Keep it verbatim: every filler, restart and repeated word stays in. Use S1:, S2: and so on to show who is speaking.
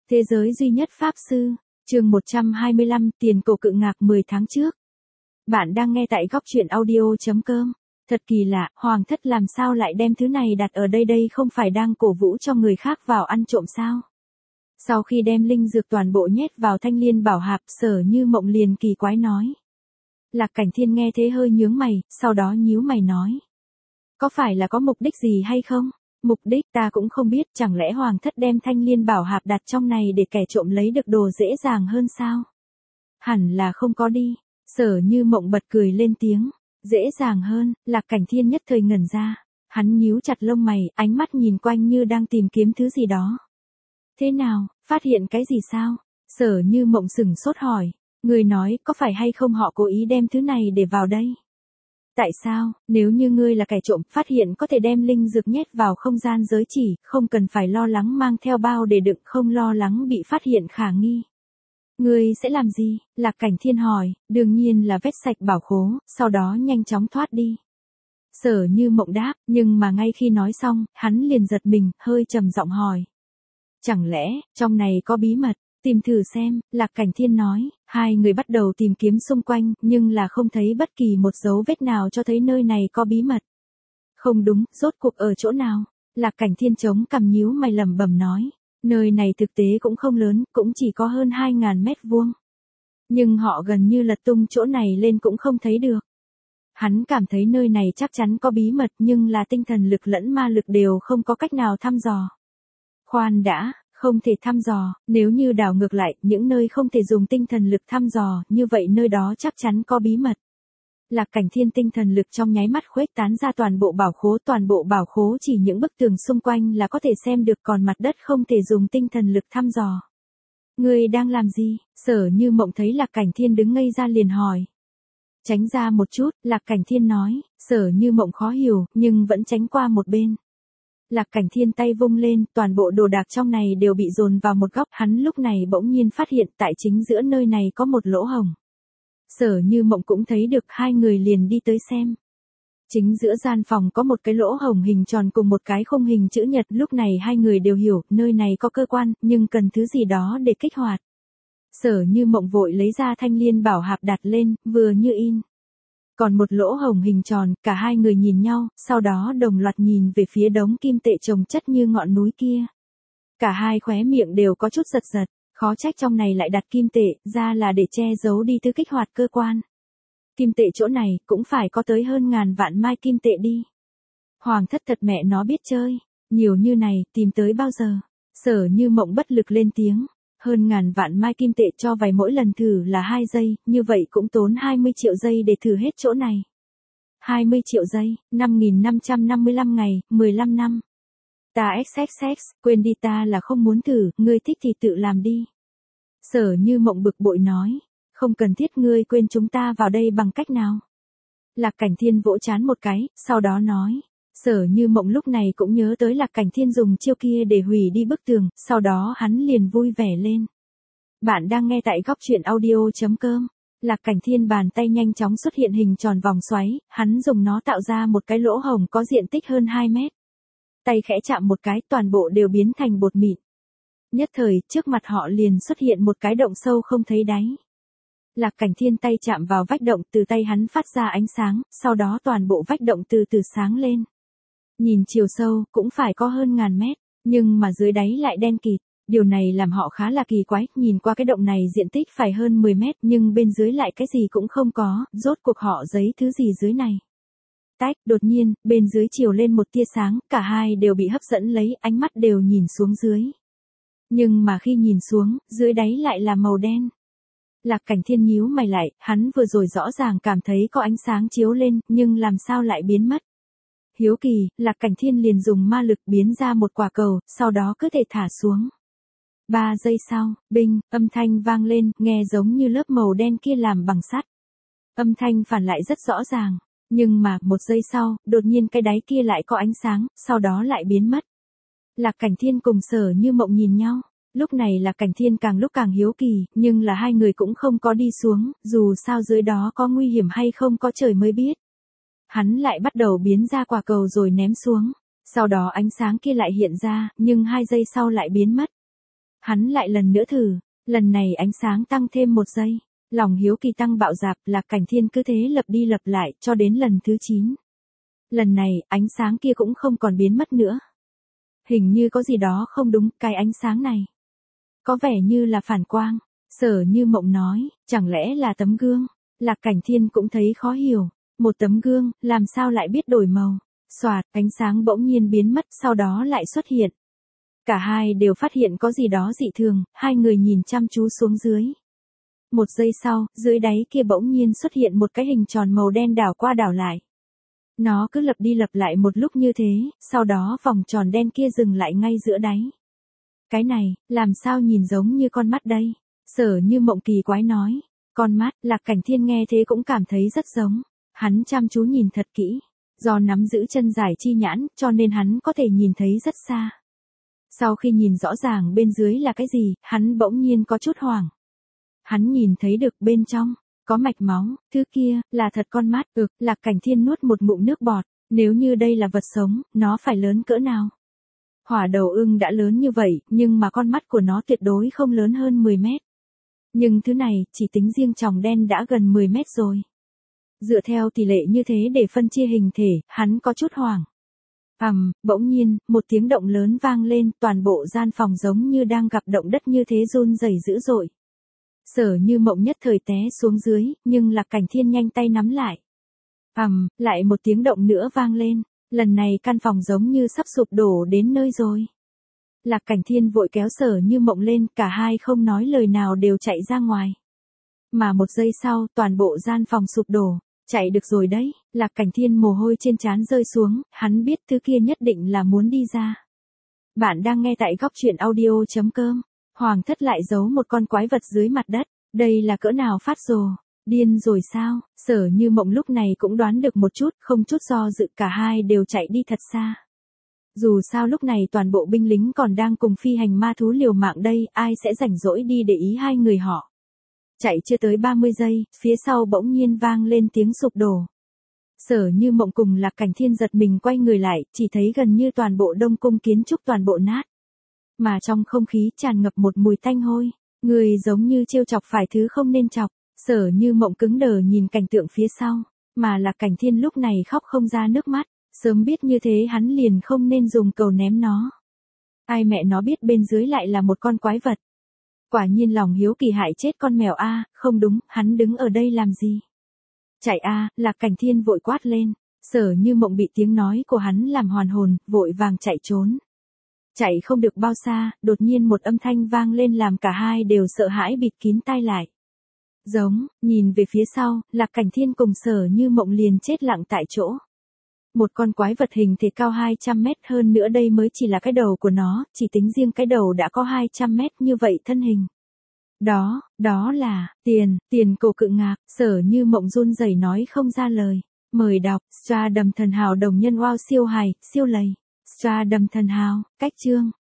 S1: Thế giới duy nhất Pháp Sư, chương một trăm hai mươi lăm, tiền cổ cự ngạc mười tháng trước. Bạn đang nghe tại góc truyện audio.com. Thật kỳ lạ, Hoàng thất làm sao lại đem thứ này đặt ở đây đây không phải đang cổ vũ cho người khác vào ăn trộm sao? Sau khi đem linh dược toàn bộ nhét vào thanh liên bảo hạp, Sở Như Mộng liền kỳ quái nói. Lạc Cảnh Thiên nghe thế hơi nhướng mày, sau đó nhíu mày nói. Có phải là có mục đích gì hay không? Mục đích ta cũng không biết, chẳng lẽ Hoàng thất đem thanh liên bảo hạp đặt trong này để kẻ trộm lấy được đồ dễ dàng hơn sao? Hẳn là không có đi. Sở Như Mộng bật cười lên tiếng. Dễ dàng hơn, Lạc Cảnh Thiên nhất thời ngẩn ra. Hắn nhíu chặt lông mày, ánh mắt nhìn quanh như đang tìm kiếm thứ gì đó. Thế nào, phát hiện cái gì sao? Sở Như Mộng sửng sốt hỏi. Người nói có phải hay không họ cố ý đem thứ này để vào đây? Tại sao, nếu như ngươi là kẻ trộm, phát hiện có thể đem linh dược nhét vào không gian giới chỉ, không cần phải lo lắng mang theo bao để đựng, không lo lắng bị phát hiện khả nghi. Ngươi sẽ làm gì? Lạc Cảnh Thiên hỏi, đương nhiên là vét sạch bảo khố, sau đó nhanh chóng thoát đi. Sở Như Mộng đáp, nhưng mà ngay khi nói xong, hắn liền giật mình, hơi trầm giọng hỏi. Chẳng lẽ, trong này có bí mật? Tìm thử xem, Lạc Cảnh Thiên nói, hai người bắt đầu tìm kiếm xung quanh, nhưng là không thấy bất kỳ một dấu vết nào cho thấy nơi này có bí mật. Không đúng, rốt cuộc ở chỗ nào? Lạc Cảnh Thiên chống cằm nhíu mày lẩm bẩm nói, nơi này thực tế cũng không lớn, cũng chỉ có hơn hai ngàn mét vuông. Nhưng họ gần như lật tung chỗ này lên cũng không thấy được. Hắn cảm thấy nơi này chắc chắn có bí mật, nhưng là tinh thần lực lẫn ma lực đều không có cách nào thăm dò. Khoan đã. Không thể thăm dò, nếu như đảo ngược lại, những nơi không thể dùng tinh thần lực thăm dò, như vậy nơi đó chắc chắn có bí mật. Lạc Cảnh Thiên tinh thần lực trong nháy mắt khuếch tán ra toàn bộ bảo khố, toàn bộ bảo khố chỉ những bức tường xung quanh là có thể xem được, còn mặt đất không thể dùng tinh thần lực thăm dò. Ngươi đang làm gì? Sở Như Mộng thấy Lạc Cảnh Thiên đứng ngây ra liền hỏi. Tránh ra một chút, Lạc Cảnh Thiên nói, Sở Như Mộng khó hiểu, nhưng vẫn tránh qua một bên. Lạc Cảnh Thiên tay vung lên, toàn bộ đồ đạc trong này đều bị dồn vào một góc, hắn lúc này bỗng nhiên phát hiện tại chính giữa nơi này có một lỗ hổng. Sở Như Mộng cũng thấy được, hai người liền đi tới xem. Chính giữa gian phòng có một cái lỗ hổng hình tròn cùng một cái khung hình chữ nhật, lúc này hai người đều hiểu, nơi này có cơ quan, nhưng cần thứ gì đó để kích hoạt. Sở Như Mộng vội lấy ra thanh liên bảo hạp đặt lên, vừa như in. Còn một lỗ hổng hình tròn, cả hai người nhìn nhau, sau đó đồng loạt nhìn về phía đống kim tệ chồng chất như ngọn núi kia. Cả hai khóe miệng đều có chút giật giật, khó trách trong này lại đặt kim tệ, ra là để che giấu đi thứ kích hoạt cơ quan. Kim tệ chỗ này, cũng phải có tới hơn ngàn vạn mai kim tệ đi. Hoàng thất thật mẹ nó biết chơi, nhiều như này, tìm tới bao giờ? Sở Như Mộng bất lực lên tiếng. Hơn ngàn vạn mai kim tệ cho vài mỗi lần thử là hai giây, như vậy cũng tốn hai mươi triệu giây để thử hết chỗ này. hai mươi triệu giây, năm nghìn năm trăm năm mươi lăm ngày, mười lăm năm. Ta xxx, quên đi, ta là không muốn thử, ngươi thích thì tự làm đi. Sở Như Mộng bực bội nói, không cần thiết, ngươi quên chúng ta vào đây bằng cách nào? Lạc Cảnh Thiên vỗ trán một cái, sau đó nói. Sở Như Mộng lúc này cũng nhớ tới Lạc Cảnh Thiên dùng chiêu kia để hủy đi bức tường, sau đó hắn liền vui vẻ lên. Bạn đang nghe tại góc truyện audio.com. Lạc Cảnh Thiên bàn tay nhanh chóng xuất hiện hình tròn vòng xoáy, hắn dùng nó tạo ra một cái lỗ hổng có diện tích hơn hai mét. Tay khẽ chạm một cái, toàn bộ đều biến thành bột mịn. Nhất thời, trước mặt họ liền xuất hiện một cái động sâu không thấy đáy. Lạc Cảnh Thiên tay chạm vào vách động, từ tay hắn phát ra ánh sáng, sau đó toàn bộ vách động từ từ sáng lên. Nhìn chiều sâu, cũng phải có hơn ngàn mét, nhưng mà dưới đáy lại đen kịt. Điều này làm họ khá là kỳ quái, nhìn qua cái động này diện tích phải hơn mười mét, nhưng bên dưới lại cái gì cũng không có, rốt cuộc họ giấy thứ gì dưới này. Tách, đột nhiên, bên dưới chiều lên một tia sáng, cả hai đều bị hấp dẫn lấy, ánh mắt đều nhìn xuống dưới. Nhưng mà khi nhìn xuống, dưới đáy lại là màu đen. Lạc Cảnh Thiên nhíu mày lại, hắn vừa rồi rõ ràng cảm thấy có ánh sáng chiếu lên, nhưng làm sao lại biến mất. Hiếu kỳ, Lạc Cảnh Thiên liền dùng ma lực biến ra một quả cầu, sau đó cứ thể thả xuống. Ba giây sau, binh, âm thanh vang lên, nghe giống như lớp màu đen kia làm bằng sắt. Âm thanh phản lại rất rõ ràng, nhưng mà, một giây sau, đột nhiên cái đáy kia lại có ánh sáng, sau đó lại biến mất. Lạc Cảnh Thiên cùng Sở Như Mộng nhìn nhau. Lúc này Lạc Cảnh Thiên càng lúc càng hiếu kỳ, nhưng là hai người cũng không có đi xuống, dù sao dưới đó có nguy hiểm hay không có trời mới biết. Hắn lại bắt đầu biến ra quả cầu rồi ném xuống. Sau đó ánh sáng kia lại hiện ra, nhưng hai giây sau lại biến mất. Hắn lại lần nữa thử, lần này ánh sáng tăng thêm một giây. Lòng hiếu kỳ tăng bạo dạp, Lạc Cảnh Thiên cứ thế lặp đi lặp lại cho đến lần thứ chín. Lần này, ánh sáng kia cũng không còn biến mất nữa. Hình như có gì đó không đúng, cái ánh sáng này. Có vẻ như là phản quang. Sở Như Mộng nói, chẳng lẽ là tấm gương? Lạc Cảnh Thiên cũng thấy khó hiểu. Một tấm gương, làm sao lại biết đổi màu? Xoạt, ánh sáng bỗng nhiên biến mất, sau đó lại xuất hiện. Cả hai đều phát hiện có gì đó dị thường, hai người nhìn chăm chú xuống dưới. Một giây sau, dưới đáy kia bỗng nhiên xuất hiện một cái hình tròn màu đen đảo qua đảo lại. Nó cứ lặp đi lặp lại một lúc như thế, sau đó vòng tròn đen kia dừng lại ngay giữa đáy. Cái này, làm sao nhìn giống như con mắt đây? Sở Như Mộng kỳ quái nói. Con mắt, Lạc Cảnh Thiên nghe thế cũng cảm thấy rất giống. Hắn chăm chú nhìn thật kỹ. Do nắm giữ chân giải chi nhãn, cho nên hắn có thể nhìn thấy rất xa. Sau khi nhìn rõ ràng bên dưới là cái gì, hắn bỗng nhiên có chút hoảng. Hắn nhìn thấy được bên trong, có mạch máu, thứ kia, là thật con mắt. Ực, Lạc Cảnh Thiên nuốt một ngụm nước bọt, nếu như đây là vật sống, nó phải lớn cỡ nào? Hỏa đầu ưng đã lớn như vậy, nhưng mà con mắt của nó tuyệt đối không lớn hơn mười mét. Nhưng thứ này, chỉ tính riêng tròng đen đã gần mười mét rồi. Dựa theo tỷ lệ như thế để phân chia hình thể, hắn có chút hoảng. Ầm, um, bỗng nhiên, một tiếng động lớn vang lên, toàn bộ gian phòng giống như đang gặp động đất như thế run rẩy dữ dội. Sở Như Mộng nhất thời té xuống dưới, nhưng Lạc Cảnh Thiên nhanh tay nắm lại. Ầm, um, lại một tiếng động nữa vang lên, lần này căn phòng giống như sắp sụp đổ đến nơi rồi. Lạc Cảnh Thiên vội kéo Sở Như Mộng lên, cả hai không nói lời nào đều chạy ra ngoài. Mà một giây sau, toàn bộ gian phòng sụp đổ. Chạy được rồi đấy, Lạc Cảnh Thiên mồ hôi trên trán rơi xuống, hắn biết thứ kia nhất định là muốn đi ra. Bạn đang nghe tại góc truyện audio chấm com. Hoàng thất lại giấu một con quái vật dưới mặt đất, đây là cỡ nào phát rồ, điên rồi sao? Sở Như Mộng lúc này cũng đoán được một chút, không chút do dự cả hai đều chạy đi thật xa. Dù sao lúc này toàn bộ binh lính còn đang cùng phi hành ma thú liều mạng đây, ai sẽ rảnh rỗi đi để ý hai người họ. Chạy chưa tới ba mươi giây, phía sau bỗng nhiên vang lên tiếng sụp đổ. Sở Như Mộng cùng Lạc Cảnh Thiên giật mình quay người lại, chỉ thấy gần như toàn bộ đông cung kiến trúc toàn bộ nát. Mà trong không khí tràn ngập một mùi tanh hôi, người giống như trêu chọc phải thứ không nên chọc. Sở Như Mộng cứng đờ nhìn cảnh tượng phía sau, mà Lạc Cảnh Thiên lúc này khóc không ra nước mắt, sớm biết như thế hắn liền không nên dùng cầu ném nó. Ai mẹ nó biết bên dưới lại là một con quái vật. Quả nhiên lòng hiếu kỳ hại chết con mèo a, à, không đúng, hắn đứng ở đây làm gì? Chạy a, à, Lạc Cảnh Thiên vội quát lên. Sở Như Mộng bị tiếng nói của hắn làm hoàn hồn, vội vàng chạy trốn. Chạy không được bao xa, đột nhiên một âm thanh vang lên làm cả hai đều sợ hãi bịt kín tai lại. Giống, nhìn về phía sau, Lạc Cảnh Thiên cùng Sở Như Mộng liền chết lặng tại chỗ. Một con quái vật hình thể cao hai trăm mét, hơn nữa đây mới chỉ là cái đầu của nó, chỉ tính riêng cái đầu đã có hai trăm mét như vậy thân hình. Đó, đó là, tiền, tiền cổ cự ngạc, Sở Như Mộng run rẩy nói không ra lời. Mời đọc, Stra Đầm Thần Hào đồng nhân wow siêu hài, siêu lầy. Stra Đầm Thần Hào, cách chương.